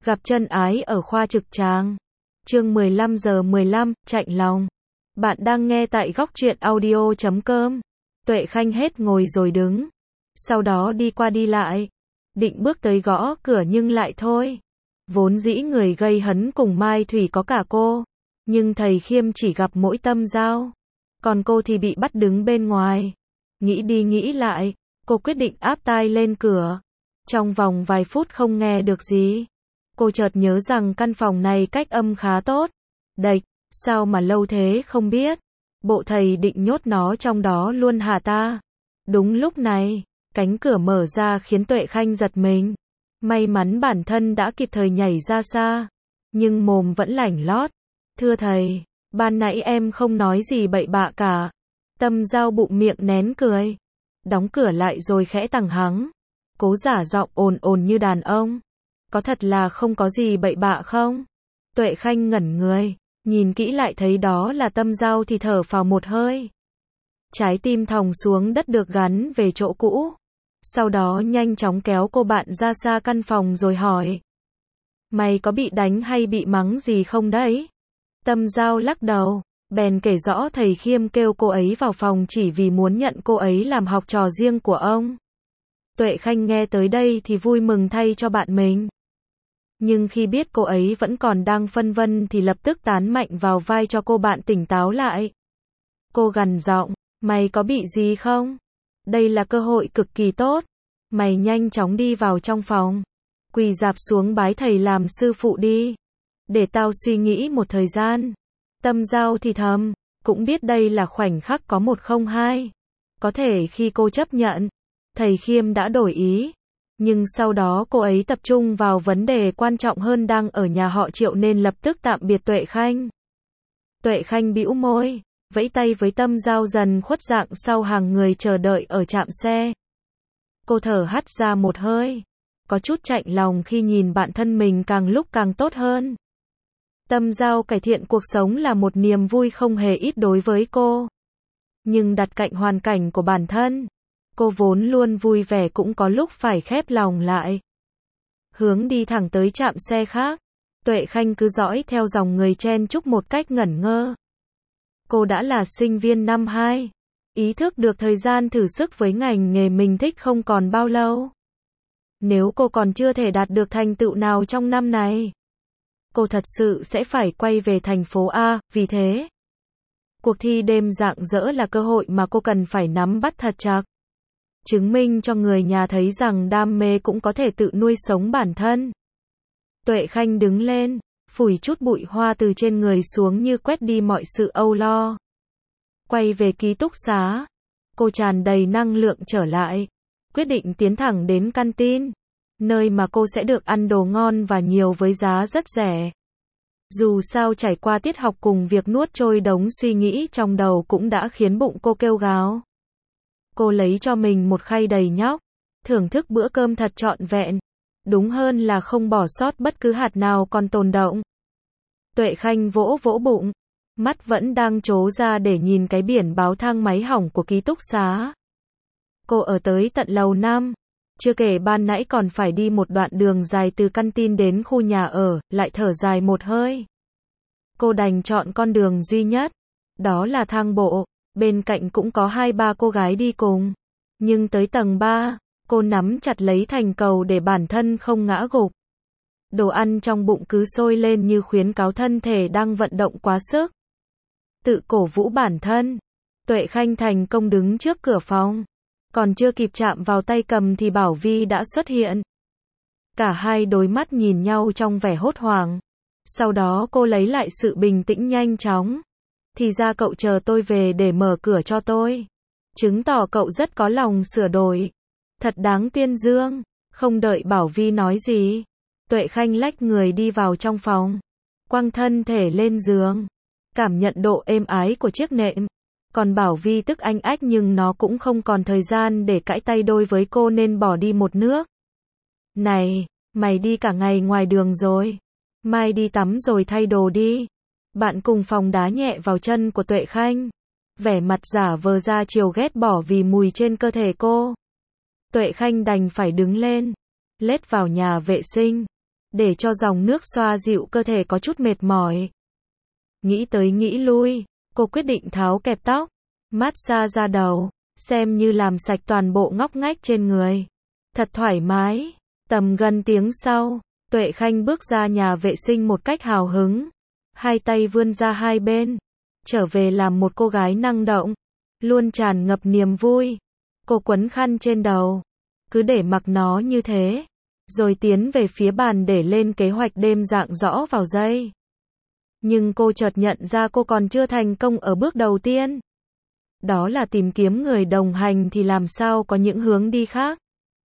Gặp chân ái ở khoa trực tràng. Chương 15:15, chạnh lòng. Bạn đang nghe tại góc truyện audio.com. Tuệ Khanh hết ngồi rồi đứng. Sau đó đi qua đi lại. Định bước tới gõ cửa nhưng lại thôi. Vốn dĩ người gây hấn cùng Mai Thủy có cả cô. Nhưng thầy Khiêm chỉ gặp mỗi Tâm Giao. Còn cô thì bị bắt đứng bên ngoài. Nghĩ đi nghĩ lại, cô quyết định áp tai lên cửa. Trong vòng vài phút không nghe được gì. Cô chợt nhớ rằng căn phòng này cách âm khá tốt. Đệch, sao mà lâu thế không biết. Bộ thầy định nhốt nó trong đó luôn hả ta? Đúng lúc này, cánh cửa mở ra khiến Tuệ Khanh giật mình. May mắn bản thân đã kịp thời nhảy ra xa. Nhưng mồm vẫn lảnh lót. Thưa thầy, ban nãy em không nói gì bậy bạ cả. Tâm Giao bụng miệng nén cười. Đóng cửa lại rồi khẽ tằng hắng. Cố giả giọng ồn ồn như đàn ông. Có thật là không có gì bậy bạ không? Tuệ Khanh ngẩn người, nhìn kỹ lại thấy đó là Tâm Giao thì thở phào một hơi. Trái tim thòng xuống đất được gắn về chỗ cũ. Sau đó nhanh chóng kéo cô bạn ra xa căn phòng rồi hỏi. Mày có bị đánh hay bị mắng gì không đấy? Tâm Giao lắc đầu, bèn kể rõ thầy Khiêm kêu cô ấy vào phòng chỉ vì muốn nhận cô ấy làm học trò riêng của ông. Tuệ Khanh nghe tới đây thì vui mừng thay cho bạn mình. Nhưng khi biết cô ấy vẫn còn đang phân vân thì lập tức tán mạnh vào vai cho cô bạn tỉnh táo lại. Cô gằn giọng, mày có bị gì không? Đây là cơ hội cực kỳ tốt. Mày nhanh chóng đi vào trong phòng. Quỳ rạp xuống bái thầy làm sư phụ đi. Để tao suy nghĩ một thời gian. Tâm Giao thì thầm, cũng biết đây là khoảnh khắc có một không hai. Có thể khi cô chấp nhận, thầy Khiêm đã đổi ý. Nhưng sau đó cô ấy tập trung vào vấn đề quan trọng hơn đang ở nhà họ Triệu nên lập tức tạm biệt Tuệ Khanh. Tuệ Khanh bĩu môi, vẫy tay với Tâm Giao dần khuất dạng sau hàng người chờ đợi ở trạm xe. Cô thở hắt ra một hơi. Có chút chạnh lòng khi nhìn bạn thân mình càng lúc càng tốt hơn. Tâm Giao cải thiện cuộc sống là một niềm vui không hề ít đối với cô. Nhưng đặt cạnh hoàn cảnh của bản thân, cô vốn luôn vui vẻ cũng có lúc phải khép lòng lại. Hướng đi thẳng tới trạm xe khác, Tuệ Khanh cứ dõi theo dòng người chen chúc một cách ngẩn ngơ. Cô đã là sinh viên năm 2, ý thức được thời gian thử sức với ngành nghề mình thích không còn bao lâu. Nếu cô còn chưa thể đạt được thành tựu nào trong năm này, cô thật sự sẽ phải quay về thành phố A, vì thế, cuộc thi đêm rạng rỡ là cơ hội mà cô cần phải nắm bắt thật chặt. Chứng minh cho người nhà thấy rằng đam mê cũng có thể tự nuôi sống bản thân. Tuệ Khanh đứng lên, phủi chút bụi hoa từ trên người xuống như quét đi mọi sự âu lo. Quay về ký túc xá, cô tràn đầy năng lượng trở lại, quyết định tiến thẳng đến canteen, nơi mà cô sẽ được ăn đồ ngon và nhiều với giá rất rẻ. Dù sao trải qua tiết học cùng việc nuốt trôi đống suy nghĩ trong đầu cũng đã khiến bụng cô kêu gào. Cô lấy cho mình một khay đầy nhóc, thưởng thức bữa cơm thật trọn vẹn. Đúng hơn là không bỏ sót bất cứ hạt nào còn tồn đọng. Tuệ Khanh vỗ vỗ bụng, mắt vẫn đang trố ra để nhìn cái biển báo thang máy hỏng của ký túc xá. Cô ở tới tận lầu 5, chưa kể ban nãy còn phải đi một đoạn đường dài từ canteen đến khu nhà ở, lại thở dài một hơi. Cô đành chọn con đường duy nhất, đó là thang bộ. Bên cạnh cũng có 2-3 cô gái đi cùng. Nhưng tới tầng 3, cô nắm chặt lấy thành cầu để bản thân không ngã gục. Đồ ăn trong bụng cứ sôi lên như khuyến cáo thân thể đang vận động quá sức. Tự cổ vũ bản thân, Tuệ Khanh thành công đứng trước cửa phòng. Còn chưa kịp chạm vào tay cầm thì Bảo Vi đã xuất hiện. Cả hai đôi mắt nhìn nhau trong vẻ hốt hoảng. Sau đó cô lấy lại sự bình tĩnh nhanh chóng. Thì ra cậu chờ tôi về để mở cửa cho tôi. Chứng tỏ cậu rất có lòng sửa đổi. Thật đáng tuyên dương. Không đợi Bảo Vi nói gì, Tuệ Khanh lách người đi vào trong phòng. Quăng thân thể lên giường. Cảm nhận độ êm ái của chiếc nệm. Còn Bảo Vi tức anh ách nhưng nó cũng không còn thời gian để cãi tay đôi với cô nên bỏ đi một nước. Này, mày đi cả ngày ngoài đường rồi. Mai đi tắm rồi thay đồ đi. Bạn cùng phòng đá nhẹ vào chân của Tuệ Khanh. Vẻ mặt giả vờ ra chiều ghét bỏ vì mùi trên cơ thể cô. Tuệ Khanh đành phải đứng lên, lết vào nhà vệ sinh. để cho dòng nước xoa dịu cơ thể có chút mệt mỏi. Nghĩ tới nghĩ lui, cô quyết định tháo kẹp tóc, massage da đầu, xem như làm sạch toàn bộ ngóc ngách trên người. Thật thoải mái. Tầm gần tiếng sau, Tuệ Khanh bước ra nhà vệ sinh một cách hào hứng, hai tay vươn ra hai bên, trở về làm một cô gái năng động, luôn tràn ngập niềm vui. Cô quấn khăn trên đầu, cứ để mặc nó như thế, rồi tiến về phía bàn để lên kế hoạch đêm dạng rõ vào giây. Nhưng cô chợt nhận ra cô còn chưa thành công ở bước đầu tiên. Đó là tìm kiếm người đồng hành thì làm sao có những hướng đi khác.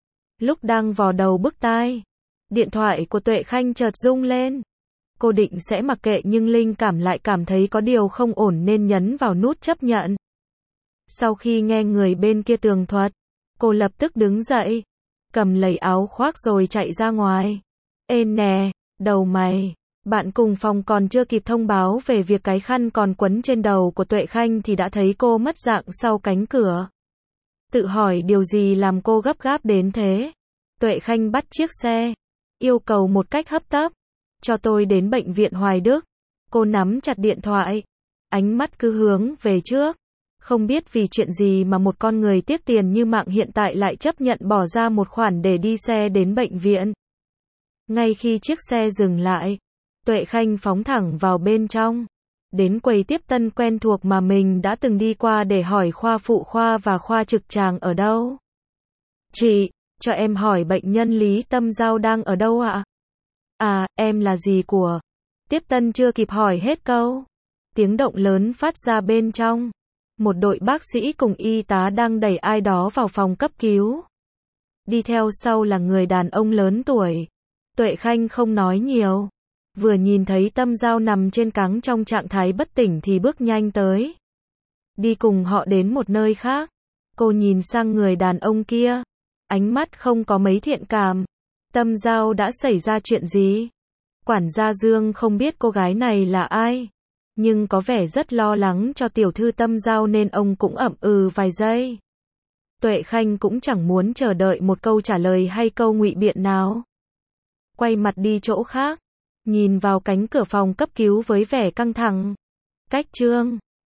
Lúc đang vò đầu bứt tai, điện thoại của Tuệ Khanh chợt rung lên. Cô định sẽ mặc kệ nhưng linh cảm lại cảm thấy có điều không ổn nên nhấn vào nút chấp nhận. Sau khi nghe người bên kia tường thuật, cô lập tức đứng dậy, cầm lấy áo khoác rồi chạy ra ngoài. Ê nè, đầu mày, bạn cùng phòng còn chưa kịp thông báo về việc cái khăn còn quấn trên đầu của Tuệ Khanh thì đã thấy cô mất dạng sau cánh cửa. Tự hỏi điều gì làm cô gấp gáp đến thế. Tuệ Khanh bắt chiếc xe, yêu cầu một cách hấp tấp. Cho tôi đến bệnh viện Hoài Đức. Cô nắm chặt điện thoại, ánh mắt cứ hướng về trước. Không biết vì chuyện gì mà một con người tiếc tiền như mạng hiện tại lại chấp nhận bỏ ra một khoản để đi xe đến bệnh viện. Ngay khi chiếc xe dừng lại, Tuệ Khanh phóng thẳng vào bên trong. Đến quầy tiếp tân quen thuộc mà mình đã từng đi qua để hỏi khoa phụ khoa và khoa trực tràng ở đâu. Chị, cho em hỏi bệnh nhân Lý Tâm Giao đang ở đâu ạ? À, em là gì của? Tiếp tân chưa kịp hỏi hết câu. Tiếng động lớn phát ra bên trong. Một đội bác sĩ cùng y tá đang đẩy ai đó vào phòng cấp cứu. Đi theo sau là người đàn ông lớn tuổi. Tuệ Khanh không nói nhiều. Vừa nhìn thấy Tâm Giao nằm trên cáng trong trạng thái bất tỉnh thì bước nhanh tới. Đi cùng họ đến một nơi khác. Cô nhìn sang người đàn ông kia. Ánh mắt không có mấy thiện cảm. Tâm Giao đã xảy ra chuyện gì? Quản gia Dương không biết cô gái này là ai, nhưng có vẻ rất lo lắng cho tiểu thư Tâm Giao nên ông cũng ậm ừ vài giây. Tuệ Khanh cũng chẳng muốn chờ đợi một câu trả lời hay câu ngụy biện nào. Quay mặt đi chỗ khác, nhìn vào cánh cửa phòng cấp cứu với vẻ căng thẳng. Cách chương